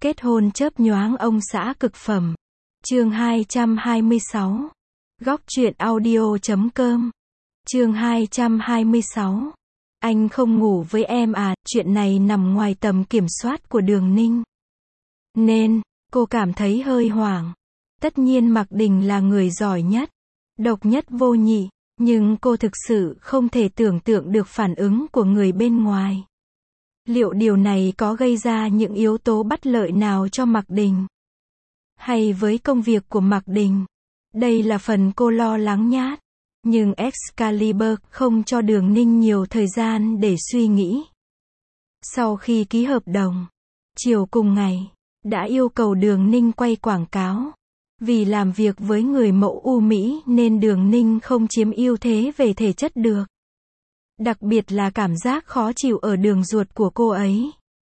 Kết hôn chớp nhoáng ông xã cực phẩm. Chương 226. Góc truyện audio.com. Chương 226. Anh không ngủ với em à, chuyện này nằm ngoài tầm kiểm soát của Đường Ninh. Nên, cô cảm thấy hơi hoảng. Tất nhiên Mạc Đình là người giỏi nhất, độc nhất vô nhị, nhưng cô thực sự không thể tưởng tượng được phản ứng của người bên ngoài. Liệu điều này có gây ra những yếu tố bất lợi nào cho Mạc Đình? Hay với công việc của Mạc Đình? Đây là phần cô lo lắng nhất. Nhưng Excalibur không cho Đường Ninh nhiều thời gian để suy nghĩ. Sau khi ký hợp đồng, chiều cùng ngày, đã yêu cầu Đường Ninh quay quảng cáo. Vì làm việc với người mẫu ưu mỹ nên Đường Ninh không chiếm ưu thế về thể chất được. Đặc biệt là cảm giác khó chịu ở đường ruột của cô ấy.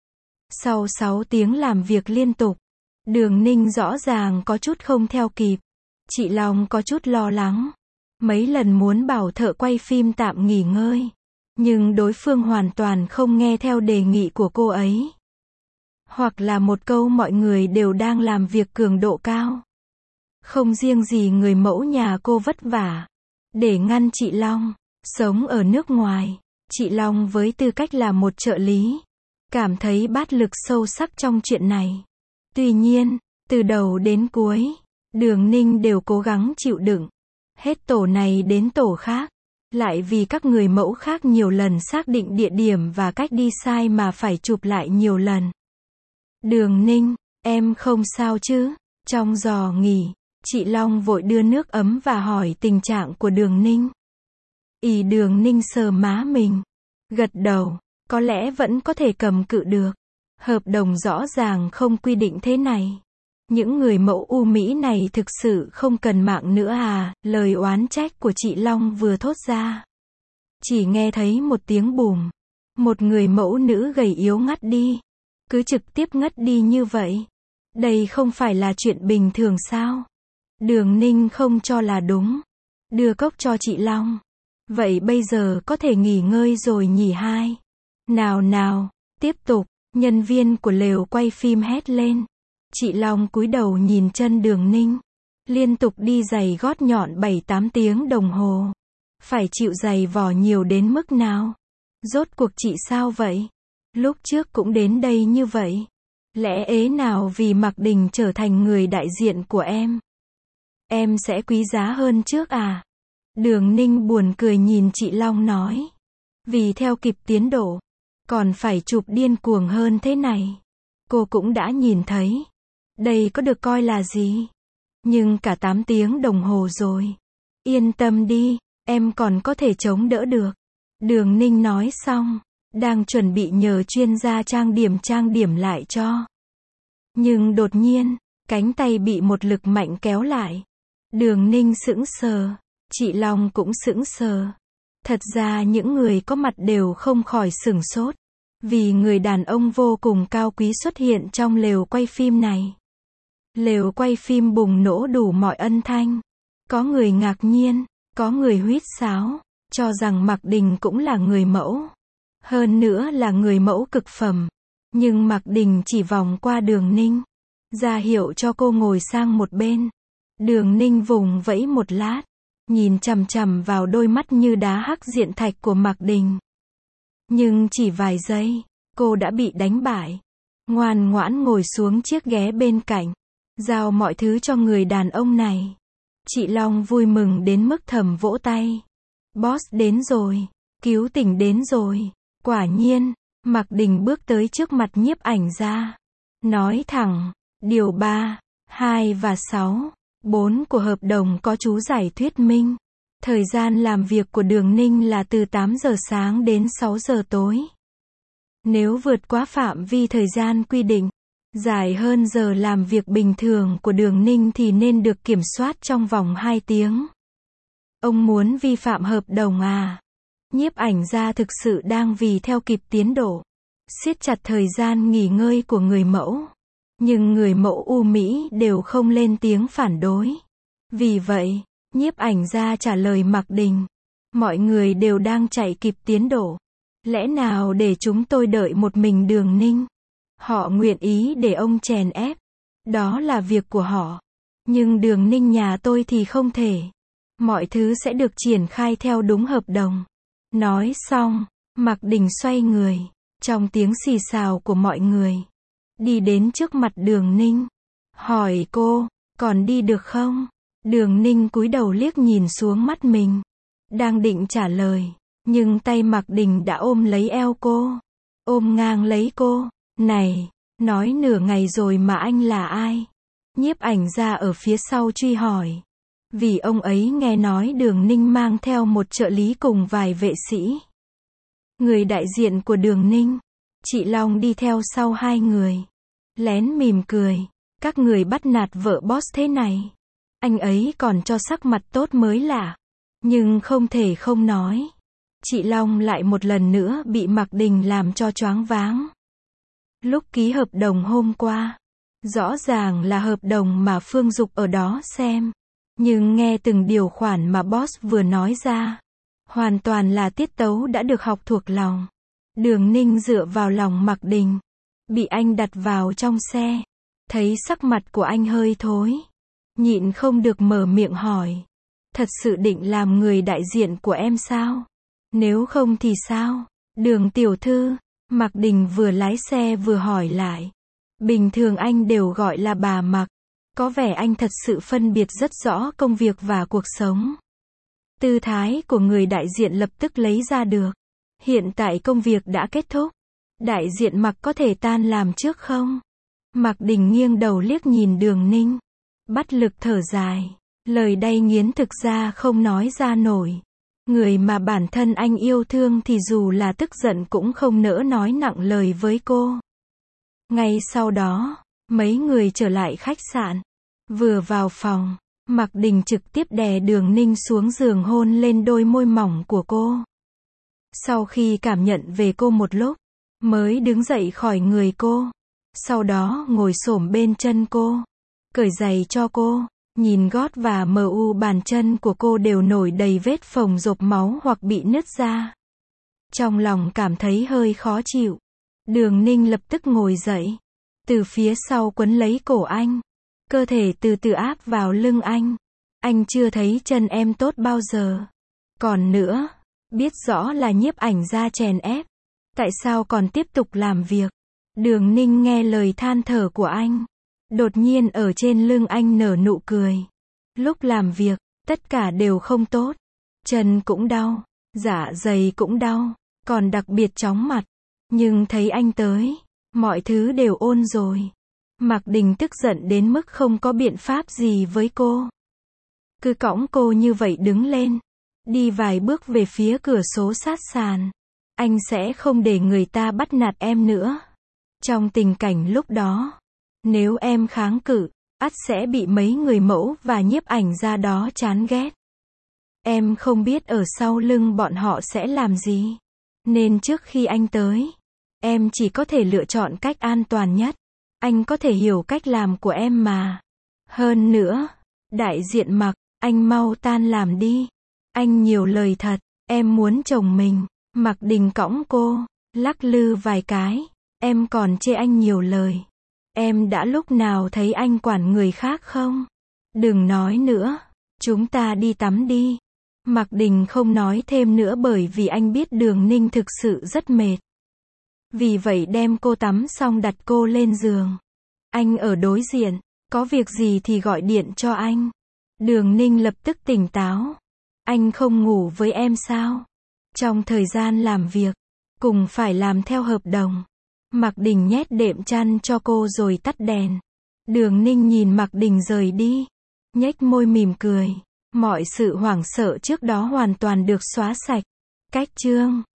Sau 6 tiếng làm việc liên tục, Đường Ninh rõ ràng có chút không theo kịp. Chị Long có chút lo lắng. Mấy lần muốn bảo thợ quay phim tạm nghỉ ngơi. Nhưng đối phương hoàn toàn không nghe theo đề nghị của cô ấy. Hoặc là một câu mọi người đều đang làm việc cường độ cao. Không riêng gì người mẫu nhà cô vất vả. Để ngăn chị Long sống ở nước ngoài, chị Long với tư cách là một trợ lý, cảm thấy áp lực sâu sắc trong chuyện này. Tuy nhiên, từ đầu đến cuối, Đường Ninh đều cố gắng chịu đựng. Hết tổ này đến tổ khác, lại vì các người mẫu khác nhiều lần xác định địa điểm và cách đi sai mà phải chụp lại nhiều lần. Đường Ninh, em không sao chứ? Trong giờ nghỉ, chị Long vội đưa nước ấm và hỏi tình trạng của Đường Ninh. Đường Ninh sờ má mình, gật đầu, có lẽ vẫn có thể cầm cự được. Hợp đồng rõ ràng không quy định thế này. Những người mẫu ưu mỹ này thực sự không cần mạng nữa à, lời oán trách của chị Long vừa thốt ra. Chỉ nghe thấy một tiếng bùm. Một người mẫu nữ gầy yếu ngất đi. Cứ trực tiếp ngất đi như vậy. Đây không phải là chuyện bình thường sao? Đường Ninh không cho là đúng. Đưa cốc cho chị Long. Vậy bây giờ có thể nghỉ ngơi rồi nhỉ hai? Nào nào, tiếp tục, nhân viên của lều quay phim hét lên. Chị Long cúi đầu nhìn chân Đường Ninh. Liên tục đi giày gót nhọn 7-8 tiếng đồng hồ. Phải chịu giày vò nhiều đến mức nào? Rốt cuộc chị sao vậy? Lúc trước cũng đến đây như vậy. Lẽ ế nào vì Mạc Đình trở thành người đại diện của em? Em sẽ quý giá hơn trước à? Đường Ninh buồn cười nhìn chị Long nói. Vì theo kịp tiến độ, còn phải chụp điên cuồng hơn thế này. Cô cũng đã nhìn thấy. Đây có được coi là gì? Nhưng cả 8 tiếng đồng hồ rồi. Yên tâm đi, em còn có thể chống đỡ được. Đường Ninh nói xong, đang chuẩn bị nhờ chuyên gia trang điểm lại cho. Nhưng đột nhiên, cánh tay bị một lực mạnh kéo lại. Đường Ninh sững sờ, chị Long cũng sững sờ. Thật ra những người có mặt đều không khỏi sửng sốt. Vì người đàn ông vô cùng cao quý xuất hiện trong lều quay phim này. Lều quay phim bùng nổ đủ mọi âm thanh. Có người ngạc nhiên, có người huýt sáo, cho rằng Mạc Đình cũng là người mẫu. Hơn nữa là người mẫu cực phẩm. Nhưng Mạc Đình chỉ vòng qua Đường Ninh, ra hiệu cho cô ngồi sang một bên. Đường Ninh vùng vẫy một lát, nhìn chằm chằm vào đôi mắt như đá hắc diện thạch của Mạc Đình. Nhưng chỉ vài giây, cô đã bị đánh bại. Ngoan ngoãn ngồi xuống chiếc ghế bên cạnh, giao mọi thứ cho người đàn ông này. Chị Long vui mừng đến mức thầm vỗ tay. Boss đến rồi, cứu tỉnh đến rồi. Quả nhiên, Mạc Đình bước tới trước mặt nhiếp ảnh gia. Nói thẳng, điều 3, 2 và 6, 4 của hợp đồng có chú giải thuyết minh. Thời gian làm việc của Đường Ninh là từ 8 giờ sáng đến 6 giờ tối. Nếu vượt quá phạm vi thời gian quy định, dài hơn giờ làm việc bình thường của Đường Ninh thì nên được kiểm soát trong vòng 2 tiếng. Ông muốn vi phạm hợp đồng à? Nhiếp ảnh gia thực sự đang vì theo kịp tiến độ, siết chặt thời gian nghỉ ngơi của người mẫu. Nhưng người mẫu ưu mỹ đều không lên tiếng phản đối. Vì vậy, nhiếp ảnh gia trả lời Mạc Đình. Mọi người đều đang chạy kịp tiến độ. Lẽ nào để chúng tôi đợi một mình Đường Ninh? Họ nguyện ý để ông chèn ép. Đó là việc của họ. Nhưng Đường Ninh nhà tôi thì không thể. Mọi thứ sẽ được triển khai theo đúng hợp đồng. Nói xong, Mạc Đình xoay người, trong tiếng xì xào của mọi người, đi đến trước mặt Đường Ninh. Hỏi cô, còn đi được không? Đường Ninh cúi đầu liếc nhìn xuống mắt mình. Đang định trả lời, nhưng tay Mạc Đình đã ôm lấy eo cô. Ôm ngang lấy cô. Này, nói nửa ngày rồi mà anh là ai? Nhiếp ảnh gia ở phía sau truy hỏi. Vì ông ấy nghe nói Đường Ninh mang theo một trợ lý cùng vài vệ sĩ. Người đại diện của Đường Ninh. Chị Long đi theo sau hai người. Lén mỉm cười. Các người bắt nạt vợ boss thế này. Anh ấy còn cho sắc mặt tốt mới lạ. Nhưng không thể không nói. Chị Long lại một lần nữa bị Mạc Đình làm cho choáng váng. Lúc ký hợp đồng hôm qua, rõ ràng là hợp đồng mà Phương Dục ở đó xem. Nhưng nghe từng điều khoản mà boss vừa nói ra, hoàn toàn là tiết tấu đã được học thuộc lòng. Đường Ninh dựa vào lòng Mạc Đình, bị anh đặt vào trong xe, thấy sắc mặt của anh hơi thối, nhịn không được mở miệng hỏi. Thật sự định làm người đại diện của em sao? Nếu không thì sao? Đường tiểu thư, Mạc Đình vừa lái xe vừa hỏi lại. Bình thường anh đều gọi là bà Mạc. Có vẻ anh thật sự phân biệt rất rõ công việc và cuộc sống. Tư thái của người đại diện lập tức lấy ra được. Hiện tại công việc đã kết thúc. Đại diện Mạc có thể tan làm trước không? Mạc Đình nghiêng đầu liếc nhìn Đường Ninh. Bắt lực thở dài. Lời đay nghiến thực ra không nói ra nổi. Người mà bản thân anh yêu thương thì dù là tức giận cũng không nỡ nói nặng lời với cô. Ngay sau đó, mấy người trở lại khách sạn. Vừa vào phòng, Mạc Đình trực tiếp đè Đường Ninh xuống giường hôn lên đôi môi mỏng của cô. Sau khi cảm nhận về cô một lúc, mới đứng dậy khỏi người cô. Sau đó ngồi xổm bên chân cô, cởi giày cho cô. Nhìn gót và bàn chân của cô đều nổi đầy vết phồng rộp máu hoặc bị nứt ra. Trong lòng cảm thấy hơi khó chịu. Đường Ninh lập tức ngồi dậy. Từ phía sau quấn lấy cổ anh. Cơ thể từ từ áp vào lưng anh. Anh chưa thấy chân em tốt bao giờ. Còn nữa, biết rõ là nhiếp ảnh gia chèn ép. Tại sao còn tiếp tục làm việc? Đường Ninh nghe lời than thở của anh. Đột nhiên ở trên lưng anh nở nụ cười. Lúc làm việc, tất cả đều không tốt. Chân cũng đau, dạ dày cũng đau, còn đặc biệt chóng mặt. Nhưng thấy anh tới, mọi thứ đều ôn rồi. Mạc Đình tức giận đến mức không có biện pháp gì với cô. Cứ cõng cô như vậy đứng lên. Đi vài bước về phía cửa sổ sát sàn. Anh sẽ không để người ta bắt nạt em nữa. Trong tình cảnh lúc đó, nếu em kháng cự, ắt sẽ bị mấy người mẫu và nhiếp ảnh gia đó chán ghét. Em không biết ở sau lưng bọn họ sẽ làm gì. Nên trước khi anh tới, em chỉ có thể lựa chọn cách an toàn nhất. Anh có thể hiểu cách làm của em mà. Hơn nữa, đại diện Mạc, anh mau tan làm đi. Anh nhiều lời thật, em muốn chồng mình. Mạc Đình cõng cô, lắc lư vài cái. Em còn chê anh nhiều lời. Em đã lúc nào thấy anh quản người khác không? Đừng nói nữa. Chúng ta đi tắm đi. Mạc Đình không nói thêm nữa bởi vì anh biết Đường Ninh thực sự rất mệt. Vì vậy đem cô tắm xong đặt cô lên giường. Anh ở đối diện. Có việc gì thì gọi điện cho anh. Đường Ninh lập tức tỉnh táo. Anh không ngủ với em sao? Trong thời gian làm việc, cùng phải làm theo hợp đồng. Mạc Đình nhét đệm chăn cho cô rồi tắt đèn. Đường Ninh nhìn Mạc Đình rời đi. Nhếch môi mỉm cười. Mọi sự hoảng sợ trước đó hoàn toàn được xóa sạch. Cách chương